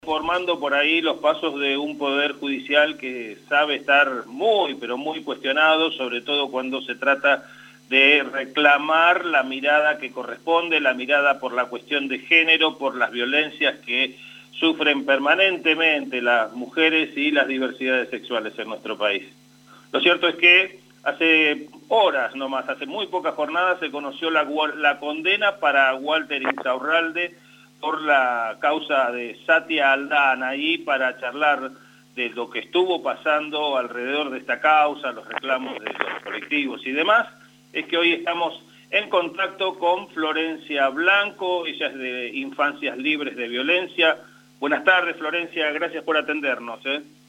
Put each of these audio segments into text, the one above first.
Formando por ahí los pasos de un poder judicial que sabe estar muy, pero muy cuestionado, sobre todo cuando se trata de reclamar la mirada que corresponde, la mirada por la cuestión de género, por las violencias que sufren permanentemente las mujeres y las diversidades sexuales en nuestro país. Lo cierto es que hace horas nomás, hace muy pocas jornadas, se conoció la condena para Walter Insaurralde por la causa de Satia Aldana, ahí para charlar de lo que estuvo pasando alrededor de esta causa, los reclamos de los colectivos y demás, es que hoy estamos en contacto con Florencia Blanco, ella es de Infancias Libres de Violencia. Buenas tardes, Florencia, gracias por atendernos.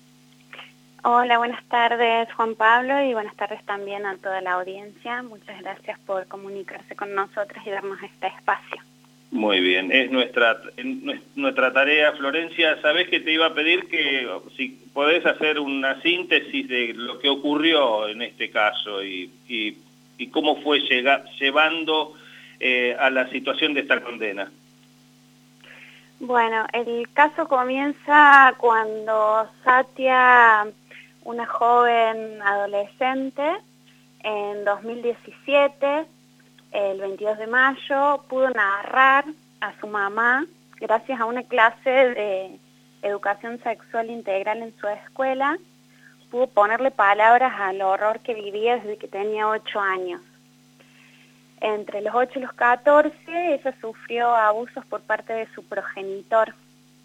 Hola, buenas tardes, Juan Pablo, y buenas tardes también a toda la audiencia. Muchas gracias por comunicarse con nosotros y darnos este espacio. Muy bien, es nuestra tarea, Florencia. Sabés que te iba a pedir que si podés hacer una síntesis de lo que ocurrió en este caso y cómo fue llevando a la situación de esta condena. Bueno, el caso comienza cuando Satia, una joven adolescente, en 2017, el 22 de mayo, pudo narrar a su mamá, gracias a una clase de educación sexual integral en su escuela, pudo ponerle palabras al horror que vivía desde que tenía 8 años. Entre los 8 y los 14, ella sufrió abusos por parte de su progenitor.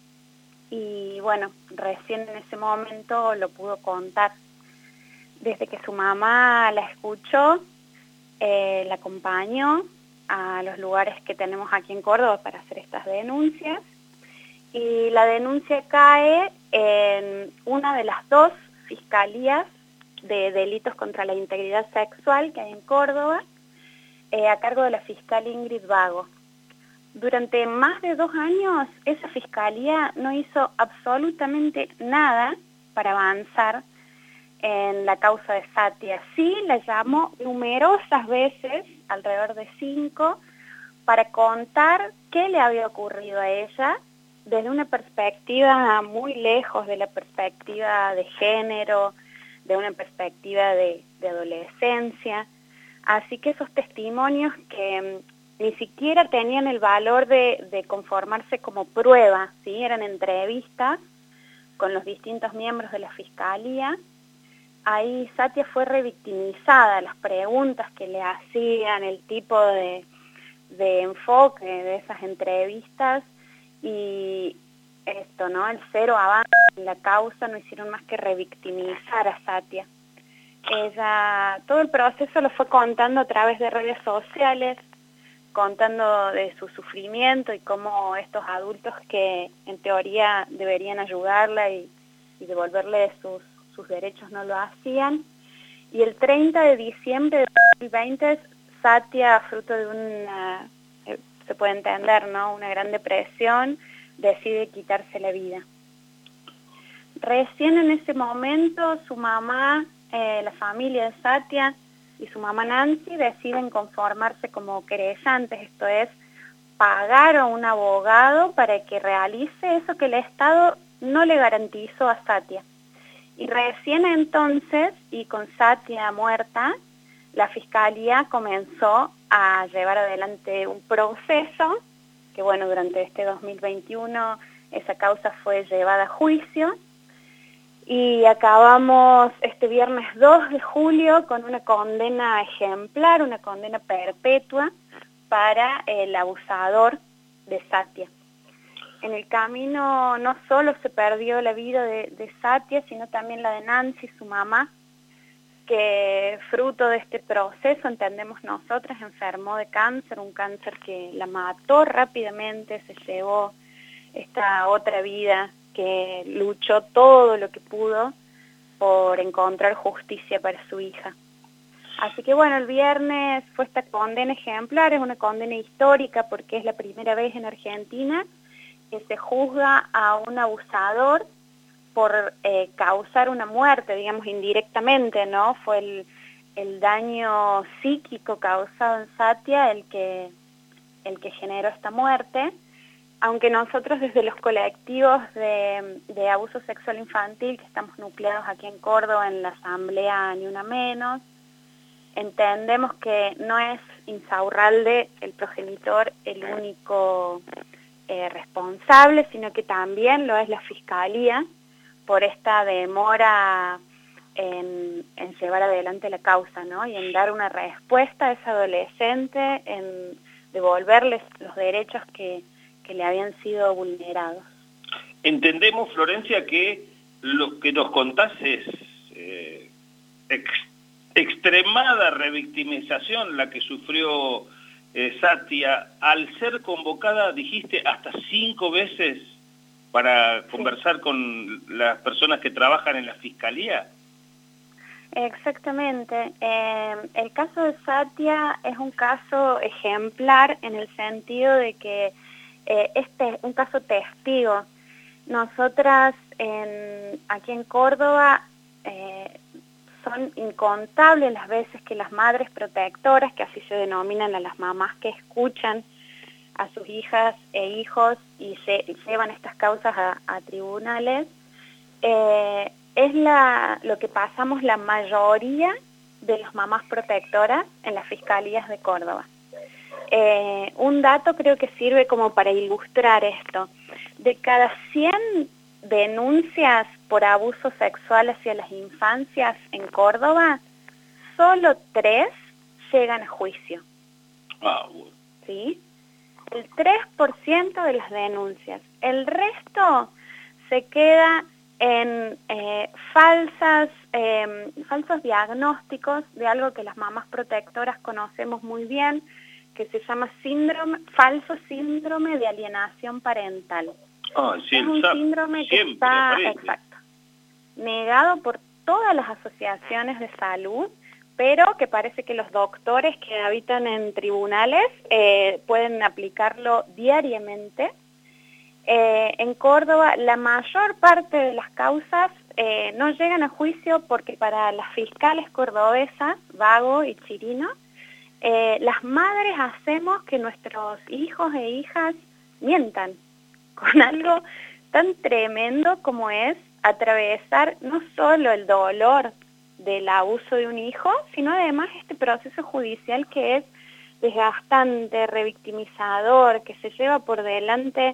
Y bueno, recién en ese momento lo pudo contar. Desde que su mamá la escuchó, la acompañó a los lugares que tenemos aquí en Córdoba para hacer estas denuncias. Y la denuncia cae en una de las 2 fiscalías de delitos contra la integridad sexual que hay en Córdoba, a cargo de la fiscal Ingrid Vago. Durante más de 2 años, esa fiscalía no hizo absolutamente nada para avanzar en la causa de Satia. Sí, la llamó numerosas veces, alrededor de 5, para contar qué le había ocurrido a ella desde una perspectiva muy lejos de la perspectiva de género, de una perspectiva de adolescencia. Así que esos testimonios que ni siquiera tenían el valor de conformarse como prueba, ¿sí? Eran entrevistas con los distintos miembros de la fiscalía. Ahí Satia fue revictimizada, las preguntas que le hacían, el tipo de enfoque de esas entrevistas y esto, ¿no? El cero avance en la causa no hicieron más que revictimizar a Satia. Ella, todo el proceso lo fue contando a través de redes sociales, contando de su sufrimiento y cómo estos adultos que en teoría deberían ayudarla y devolverle sus derechos no lo hacían. Y el 30 de diciembre de 2020, Satia, fruto de una, se puede entender, ¿no?, una gran depresión, decide quitarse la vida. Recién en ese momento su mamá, la familia de Satia y su mamá Nancy deciden conformarse como querellantes, esto es, pagar a un abogado para que realice eso que el Estado no le garantizó a Satia. Y recién entonces, y con Satia muerta, la Fiscalía comenzó a llevar adelante un proceso, que bueno, durante este 2021 esa causa fue llevada a juicio, y acabamos este viernes 2 de julio con una condena ejemplar, una condena perpetua para el abusador de Satia. En el camino no solo se perdió la vida de Satia, sino también la de Nancy, su mamá, que fruto de este proceso, entendemos nosotras, enfermó de cáncer, un cáncer que la mató rápidamente, se llevó esta otra vida que luchó todo lo que pudo por encontrar justicia para su hija. Así que bueno, el viernes fue esta condena ejemplar, es una condena histórica porque es la primera vez en Argentina que se juzga a un abusador por causar una muerte, digamos, indirectamente, ¿no? Fue el daño psíquico causado en Satia el que generó esta muerte, aunque nosotros desde los colectivos de abuso sexual infantil, que estamos nucleados aquí en Córdoba, en la asamblea Ni Una Menos, entendemos que no es Insaurralde, el progenitor, el único responsable, sino que también lo es la Fiscalía por esta demora en llevar adelante la causa, ¿no? Y en dar una respuesta a esa adolescente, en devolverles los derechos que le habían sido vulnerados. Entendemos, Florencia, que lo que nos contás es extremada revictimización la que sufrió Satia, al ser convocada, dijiste, hasta 5 veces para conversar con las personas que trabajan en la Fiscalía. Exactamente. El caso de Satia es un caso ejemplar en el sentido de que este es un caso testigo. Nosotras aquí en Córdoba son incontables las veces que las madres protectoras, que así se denominan a las mamás que escuchan a sus hijas e hijos y se llevan estas causas a tribunales, es lo que pasamos la mayoría de las mamás protectoras en las fiscalías de Córdoba. Un dato creo que sirve como para ilustrar esto. De cada 100 denuncias por abuso sexual hacia las infancias en Córdoba, solo 3 llegan a juicio. Bueno. ¿Sí? El 3% de las denuncias. El resto se queda en falsos diagnósticos de algo que las mamás protectoras conocemos muy bien, que se llama falso síndrome de alienación parental. Sí, es un síndrome que está negado por todas las asociaciones de salud, pero que parece que los doctores que habitan en tribunales pueden aplicarlo diariamente. En Córdoba la mayor parte de las causas no llegan a juicio porque para las fiscales cordobesas, Vago y Chirino, las madres hacemos que nuestros hijos e hijas mientan con algo tan tremendo como es atravesar no solo el dolor del abuso de un hijo, sino además este proceso judicial que es desgastante, revictimizador, que se lleva por delante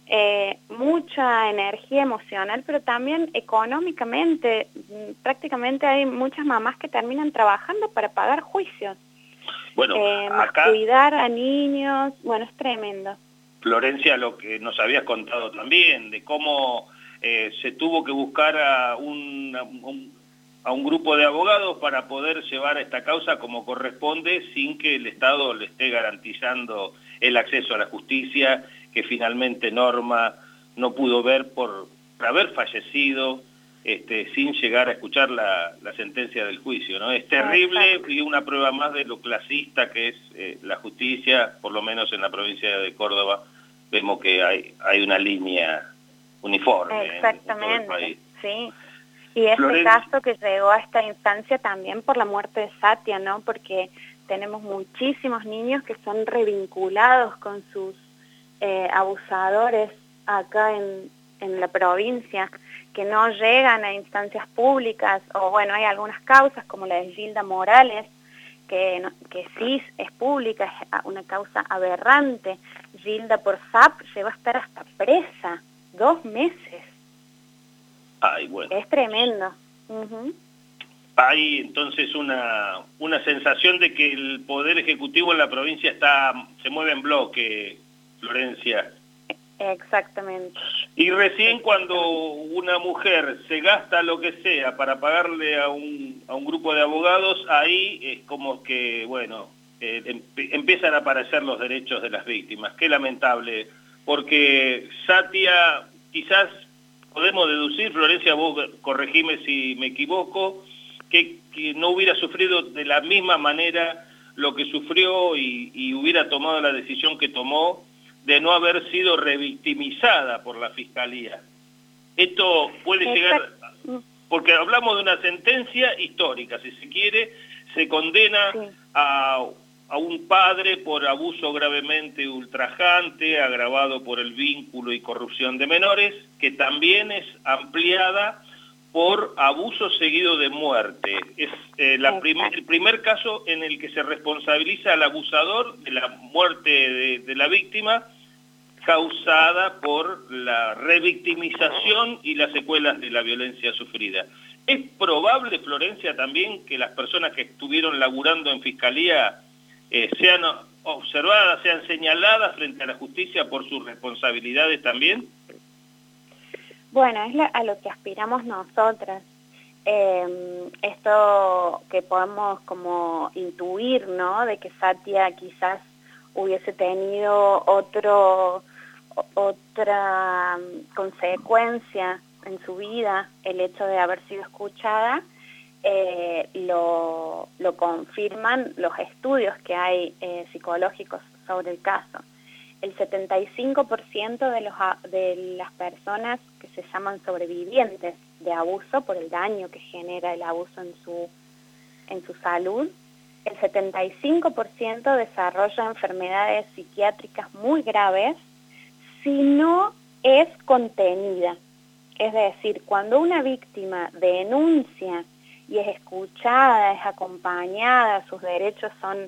mucha energía emocional, pero también económicamente. Prácticamente hay muchas mamás que terminan trabajando para pagar juicios. Bueno, acá cuidar a niños, bueno, es tremendo. Florencia, lo que nos habías contado también, de cómo se tuvo que buscar a un grupo de abogados para poder llevar esta causa como corresponde, sin que el Estado le esté garantizando el acceso a la justicia, que finalmente Norma no pudo ver por haber fallecido, sin llegar a escuchar la sentencia del juicio, ¿no? Es terrible y una prueba más de lo clasista que es la justicia, por lo menos en la provincia de Córdoba, vemos que hay una línea uniforme en todo el país. Sí. Y este caso que llegó a esta instancia también por la muerte de Satia, ¿no? Porque tenemos muchísimos niños que son revinculados con sus abusadores acá en la provincia, que no llegan a instancias públicas, o bueno, hay algunas causas como la de Gilda Morales, que sí es pública, es una causa aberrante. Gilda por SAP llegó a estar hasta presa 2 meses. Ay, bueno. Es tremendo. Hay entonces una sensación de que el Poder Ejecutivo en la provincia se mueve en bloque, Florencia. Exactamente. Y recién cuando una mujer se gasta lo que sea para pagarle a un grupo de abogados, ahí es como que, bueno, empiezan a aparecer los derechos de las víctimas. Qué lamentable, porque Satia, quizás podemos deducir, Florencia, vos corregime si me equivoco, que no hubiera sufrido de la misma manera lo que sufrió y hubiera tomado la decisión que tomó de no haber sido revictimizada por la Fiscalía. Esto puede llegar, porque hablamos de una sentencia histórica, si se quiere, se condena a a un padre por abuso gravemente ultrajante, agravado por el vínculo y corrupción de menores, que también es ampliada por abuso seguido de muerte. Es el primer caso en el que se responsabiliza al abusador de la muerte de la víctima, causada por la revictimización y las secuelas de la violencia sufrida. ¿Es probable, Florencia, también que las personas que estuvieron laburando en Fiscalía sean observadas, sean señaladas frente a la justicia por sus responsabilidades también? Bueno, es a lo que aspiramos nosotras. Esto que podemos como intuir, ¿no? De que Satia quizás hubiese tenido otra consecuencia en su vida, el hecho de haber sido escuchada, lo confirman los estudios que hay psicológicos sobre el caso. El 75% de las personas que se llaman sobrevivientes de abuso por el daño que genera el abuso en su salud, el 75% desarrolla enfermedades psiquiátricas muy graves si no es contenida. Es decir, cuando una víctima denuncia y es escuchada, es acompañada, sus derechos son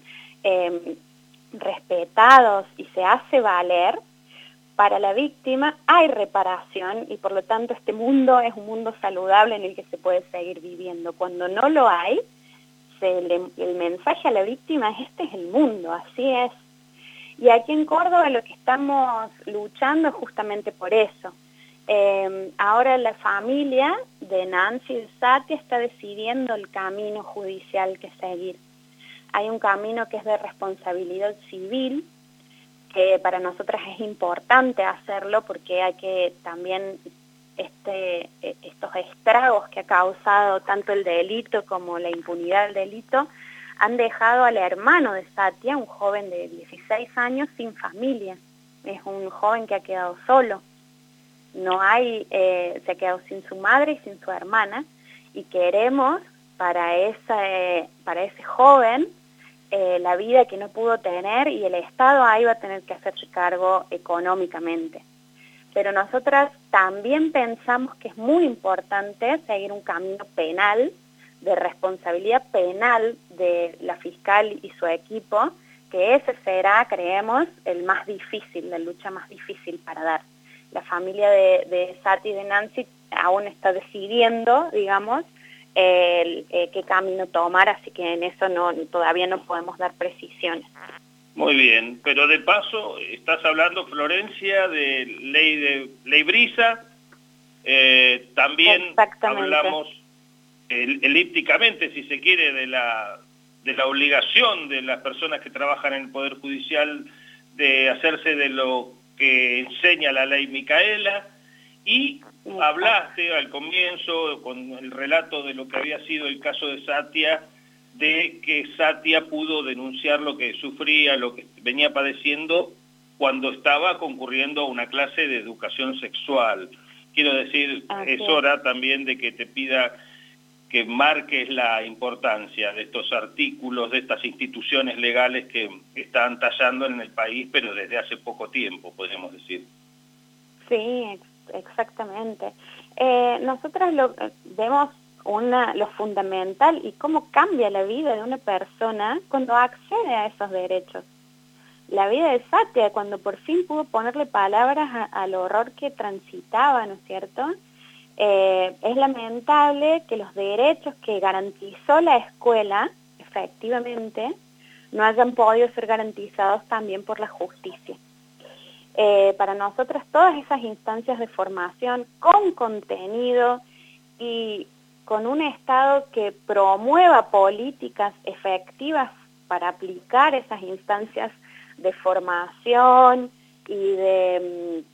respetados y se hace valer, para la víctima hay reparación y por lo tanto este mundo es un mundo saludable en el que se puede seguir viviendo. Cuando no lo hay, el mensaje a la víctima es: este es el mundo, así es. Y aquí en Córdoba lo que estamos luchando es justamente por eso. Ahora la familia de Nancy y de Satia está decidiendo el camino judicial que seguir. Hay un camino que es de responsabilidad civil, que para nosotras es importante hacerlo porque hay que también estos estragos que ha causado tanto el delito como la impunidad del delito han dejado al hermano de Satia, un joven de 16 años, sin familia. Es un joven que ha quedado solo. Se ha quedado sin su madre y sin su hermana, y queremos para ese joven la vida que no pudo tener, y el Estado ahí va a tener que hacerse cargo económicamente. Pero nosotras también pensamos que es muy importante seguir un camino penal, de responsabilidad penal de la fiscal y su equipo, que ese será, creemos, el más difícil, la lucha más difícil para dar. La familia de Sati y de Nancy aún está decidiendo, digamos, qué camino tomar, así que en eso todavía no podemos dar precisiones. Muy bien, pero de paso estás hablando, Florencia, de ley Brisa, también hablamos elípticamente, si se quiere, de la obligación de las personas que trabajan en el Poder Judicial de hacerse de lo que enseña la ley Micaela, y hablaste al comienzo, con el relato de lo que había sido el caso de Satia, de que Satia pudo denunciar lo que sufría, lo que venía padeciendo cuando estaba concurriendo a una clase de educación sexual. Quiero decir, es hora también de que te pida que marques la importancia de estos artículos, de estas instituciones legales que están tallando en el país, pero desde hace poco tiempo, podríamos decir. Sí, exactamente. Nosotras vemos lo fundamental y cómo cambia la vida de una persona cuando accede a esos derechos. La vida de Satia, cuando por fin pudo ponerle palabras al horror que transitaba, ¿no es cierto? Es lamentable que los derechos que garantizó la escuela, efectivamente, no hayan podido ser garantizados también por la justicia. Para nosotros todas esas instancias de formación con contenido y con un Estado que promueva políticas efectivas para aplicar esas instancias de formación y de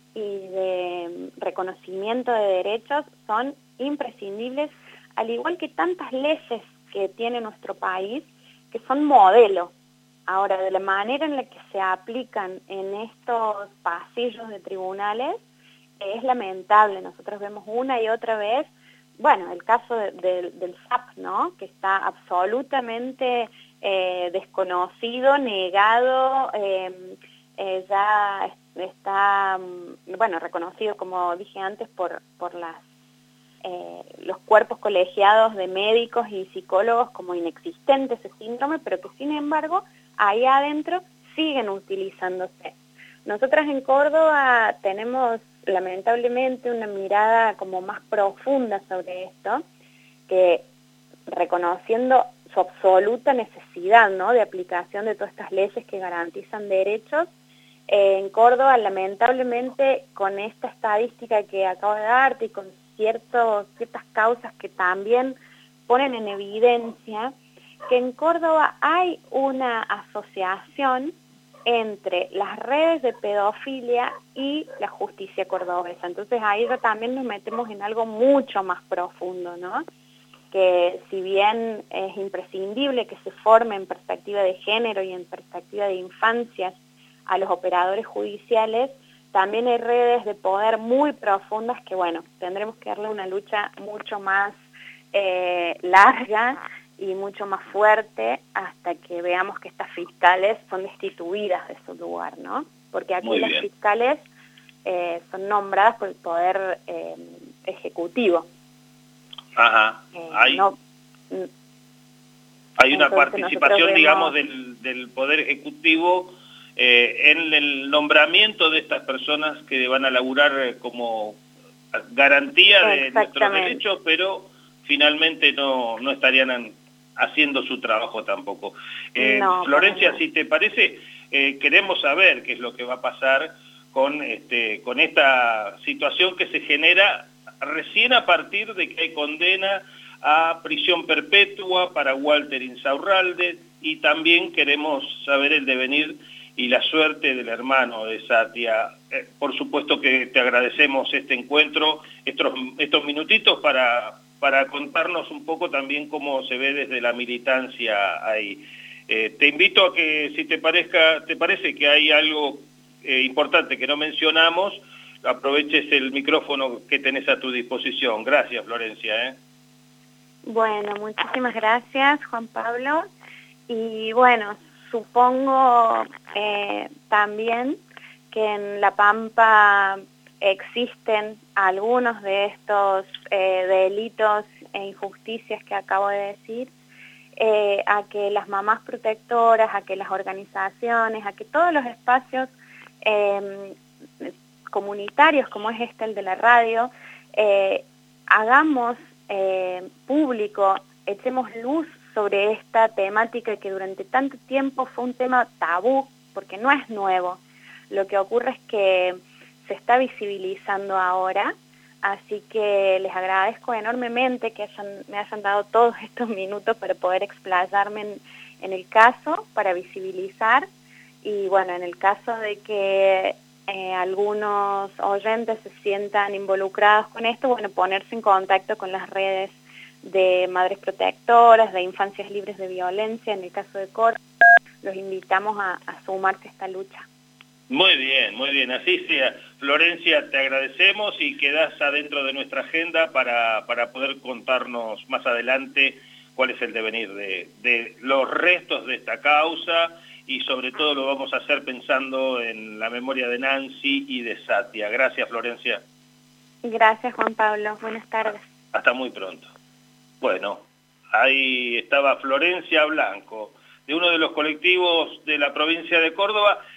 reconocimiento de derechos son imprescindibles, al igual que tantas leyes que tiene nuestro país, que son modelo. Ahora, de la manera en la que se aplican en estos pasillos de tribunales, es lamentable. Nosotros vemos una y otra vez, bueno, el caso del SAP, ¿no?, que está absolutamente desconocido, negado, ya está, bueno, reconocido, como dije antes, por los cuerpos colegiados de médicos y psicólogos como inexistente ese síndrome, pero que sin embargo ahí adentro siguen utilizándose. Nosotras en Córdoba tenemos lamentablemente una mirada como más profunda sobre esto, que reconociendo su absoluta necesidad, ¿no?, de aplicación de todas estas leyes que garantizan derechos, en Córdoba lamentablemente con esta estadística que acabo de darte y con ciertas causas que también ponen en evidencia que en Córdoba hay una asociación entre las redes de pedofilia y la justicia cordobesa. Entonces ahí ya también nos metemos en algo mucho más profundo, ¿no? Que si bien es imprescindible que se forme en perspectiva de género y en perspectiva de infancias a los operadores judiciales, también hay redes de poder muy profundas que, bueno, tendremos que darle una lucha mucho más larga y mucho más fuerte hasta que veamos que estas fiscales son destituidas de su lugar, ¿no? Porque aquí las fiscales son nombradas por el poder ejecutivo. Ajá. Hay una participación, digamos, del poder ejecutivo en el nombramiento de estas personas que van a laburar como garantía de nuestros derechos, pero finalmente no estarían haciendo su trabajo tampoco. No, Florencia, si te parece, queremos saber qué es lo que va a pasar con esta situación que se genera recién a partir de que hay condena a prisión perpetua para Walter Insaurralde, y también queremos saber el devenir y la suerte del hermano de Satia. Por supuesto que te agradecemos este encuentro, estos minutitos para contarnos un poco también cómo se ve desde la militancia ahí. Te invito a que, si te parece que hay algo importante que no mencionamos, aproveches el micrófono que tenés a tu disposición. Gracias, Florencia. Bueno, muchísimas gracias, Juan Pablo. Y bueno, supongo también que en La Pampa existen algunos de estos delitos e injusticias que acabo de decir, a que las mamás protectoras, a que las organizaciones, a que todos los espacios comunitarios como es el de la radio, hagamos público, echemos luz sobre esta temática que durante tanto tiempo fue un tema tabú, porque no es nuevo. Lo que ocurre es que se está visibilizando ahora, así que les agradezco enormemente que me hayan dado todos estos minutos para poder explayarme en el caso, para visibilizar, y bueno, en el caso de que algunos oyentes se sientan involucrados con esto, bueno, ponerse en contacto con las redes de madres protectoras, de infancias libres de violencia, en el caso de Córdoba, los invitamos a sumarse a esta lucha. Muy bien, así sea. Florencia, te agradecemos y quedás adentro de nuestra agenda para poder contarnos más adelante cuál es el devenir de los restos de esta causa, y sobre todo lo vamos a hacer pensando en la memoria de Nancy y de Satia. Gracias, Florencia. Gracias, Juan Pablo. Buenas tardes. Hasta muy pronto. Bueno, ahí estaba Florencia Blanco, de uno de los colectivos de la provincia de Córdoba,